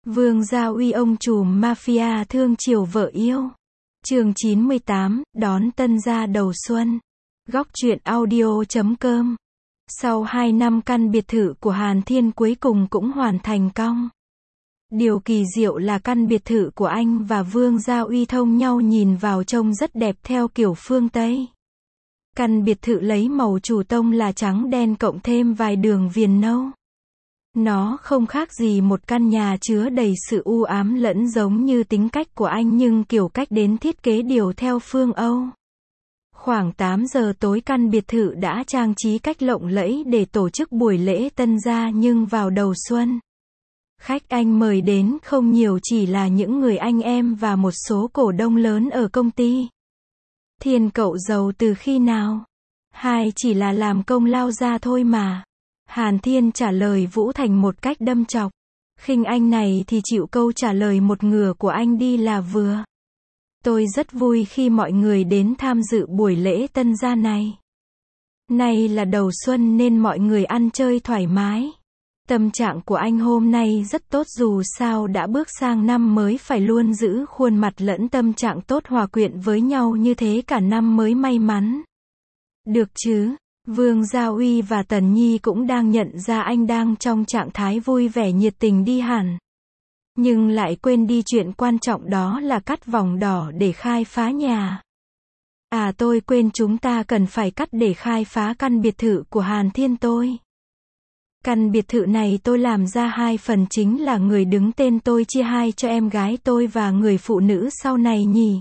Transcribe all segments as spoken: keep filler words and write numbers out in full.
Vương Gia Uy ông trùm mafia thương chiều vợ yêu. Chương chín mươi tám, đón tân gia đầu xuân. Góc truyện audio chấm com. Sau hai năm căn biệt thự của Hàn Thiên cuối cùng cũng hoàn thành công. Điều kỳ diệu là căn biệt thự của anh và Vương Gia Uy thông nhau nhìn vào trông rất đẹp theo kiểu phương Tây. Căn biệt thự lấy màu chủ tông là trắng đen cộng thêm vài đường viền nâu. Nó không khác gì một căn nhà chứa đầy sự u ám lẫn giống như tính cách của anh nhưng kiểu cách đến thiết kế điều theo phương Âu. Khoảng tám giờ tối căn biệt thự đã trang trí cách lộng lẫy để tổ chức buổi lễ tân gia nhưng vào đầu xuân. Khách anh mời đến không nhiều chỉ là những người anh em và một số cổ đông lớn ở công ty. Thiên cậu giàu từ khi nào? Hai chỉ là làm công lao ra thôi mà. Hàn Thiên trả lời Vũ Thành một cách đâm chọc. Khinh anh này thì chịu câu trả lời một ngửa của anh đi là vừa. Tôi rất vui khi mọi người đến tham dự buổi lễ tân gia này. Nay là đầu xuân nên mọi người ăn chơi thoải mái. Tâm trạng của anh hôm nay rất tốt dù sao đã bước sang năm mới phải luôn giữ khuôn mặt lẫn tâm trạng tốt hòa quyện với nhau như thế cả năm mới may mắn. Được chứ? Vương Gia Uy và Tần Nhi cũng đang nhận ra anh đang trong trạng thái vui vẻ nhiệt tình đi hẳn. Nhưng lại quên đi chuyện quan trọng đó là cắt vòng đỏ để khai phá nhà. À tôi quên chúng ta cần phải cắt để khai phá căn biệt thự của Hàn Thiên tôi. Căn biệt thự này tôi làm ra hai phần chính là người đứng tên tôi chia hai cho em gái tôi và người phụ nữ sau này nhỉ.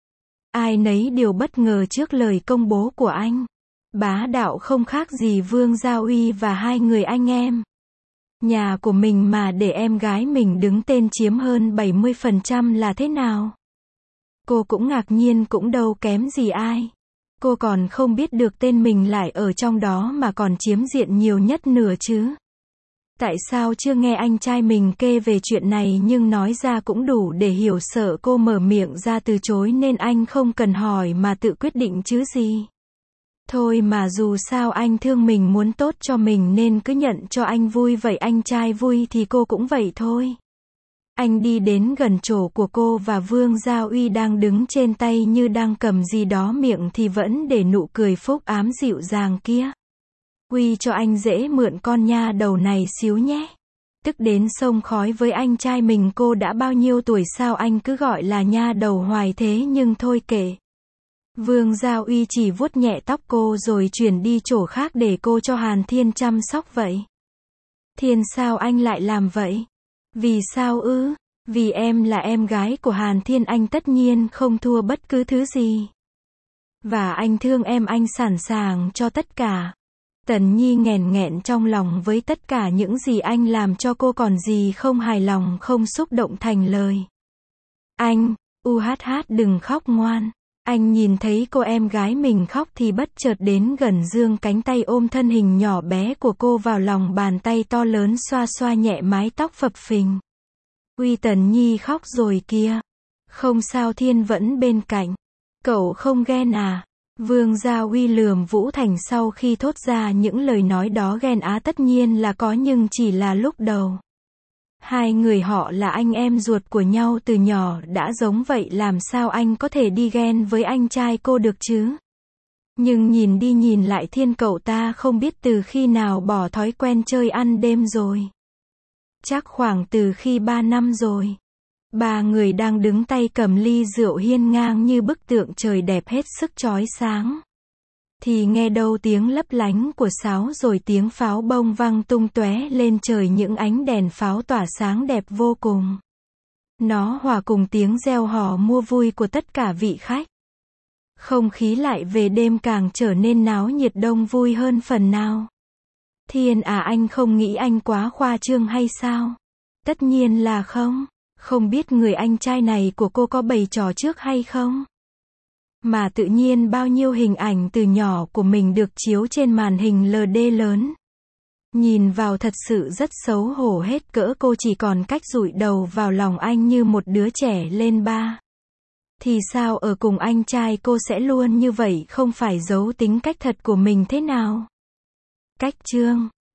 Ai nấy đều bất ngờ trước lời công bố của anh. Bá đạo không khác gì Vương Gia Uy và hai người anh em. Nhà của mình mà để em gái mình đứng tên chiếm hơn bảy mươi phần trăm là thế nào? Cô cũng ngạc nhiên cũng đâu kém gì ai. Cô còn không biết được tên mình lại ở trong đó mà còn chiếm diện nhiều nhất nửa chứ. Tại sao chưa nghe anh trai mình kê về chuyện này nhưng nói ra cũng đủ để hiểu sợ cô mở miệng ra từ chối nên anh không cần hỏi mà tự quyết định chứ gì. Thôi mà dù sao anh thương mình muốn tốt cho mình nên cứ nhận cho anh vui vậy anh trai vui thì cô cũng vậy thôi. Anh đi đến gần chỗ của cô và Vương Gia Uy đang đứng trên tay như đang cầm gì đó miệng thì vẫn để nụ cười phúc ám dịu dàng kia. Uy cho anh dễ mượn con nha đầu này xíu nhé. Tức đến xông khói với anh trai mình cô đã bao nhiêu tuổi sao anh cứ gọi là nha đầu hoài thế nhưng thôi kệ. Vương Gia Uy chỉ vuốt nhẹ tóc cô rồi chuyển đi chỗ khác để cô cho Hàn Thiên chăm sóc vậy. Thiên sao anh lại làm vậy? Vì sao ư? Vì em là em gái của Hàn Thiên anh tất nhiên không thua bất cứ thứ gì. Và anh thương em anh sẵn sàng cho tất cả. Tần Nhi nghẹn nghẹn trong lòng với tất cả những gì anh làm cho cô còn gì không hài lòng không xúc động thành lời. Anh, u hát hát đừng khóc ngoan. Anh nhìn thấy cô em gái mình khóc thì bất chợt đến gần giương cánh tay ôm thân hình nhỏ bé của cô vào lòng bàn tay to lớn xoa xoa nhẹ mái tóc phập phình. Uy Tần Nhi khóc rồi kia. Không sao Thiên vẫn bên cạnh. Cậu không ghen à? Vương Gia Uy lườm Vũ Thành sau khi thốt ra những lời nói đó ghen á tất nhiên là có nhưng chỉ là lúc đầu. Hai người họ là anh em ruột của nhau từ nhỏ đã giống vậy làm sao anh có thể đi ghen với anh trai cô được chứ? Nhưng nhìn đi nhìn lại Thiên cậu ta không biết từ khi nào bỏ thói quen chơi ăn đêm rồi. Chắc khoảng từ khi ba năm rồi. Ba người đang đứng tay cầm ly rượu hiên ngang như bức tượng trời đẹp hết sức chói sáng. Thì nghe đâu tiếng lấp lánh của sáo rồi tiếng pháo bông văng tung tóe lên trời những ánh đèn pháo tỏa sáng đẹp vô cùng. Nó hòa cùng tiếng reo hò mua vui của tất cả vị khách. Không khí lại về đêm càng trở nên náo nhiệt đông vui hơn phần nào. Thiên à anh không nghĩ anh quá khoa trương hay sao? Tất nhiên là không. Không biết người anh trai này của cô có bày trò trước hay không? Mà tự nhiên bao nhiêu hình ảnh từ nhỏ của mình được chiếu trên màn hình lờ đê lớn. Nhìn vào thật sự rất xấu hổ hết cỡ cô chỉ còn cách dụi đầu vào lòng anh như một đứa trẻ lên ba. Thì sao ở cùng anh trai cô sẽ luôn như vậy không phải giấu tính cách thật của mình thế nào? Cách chương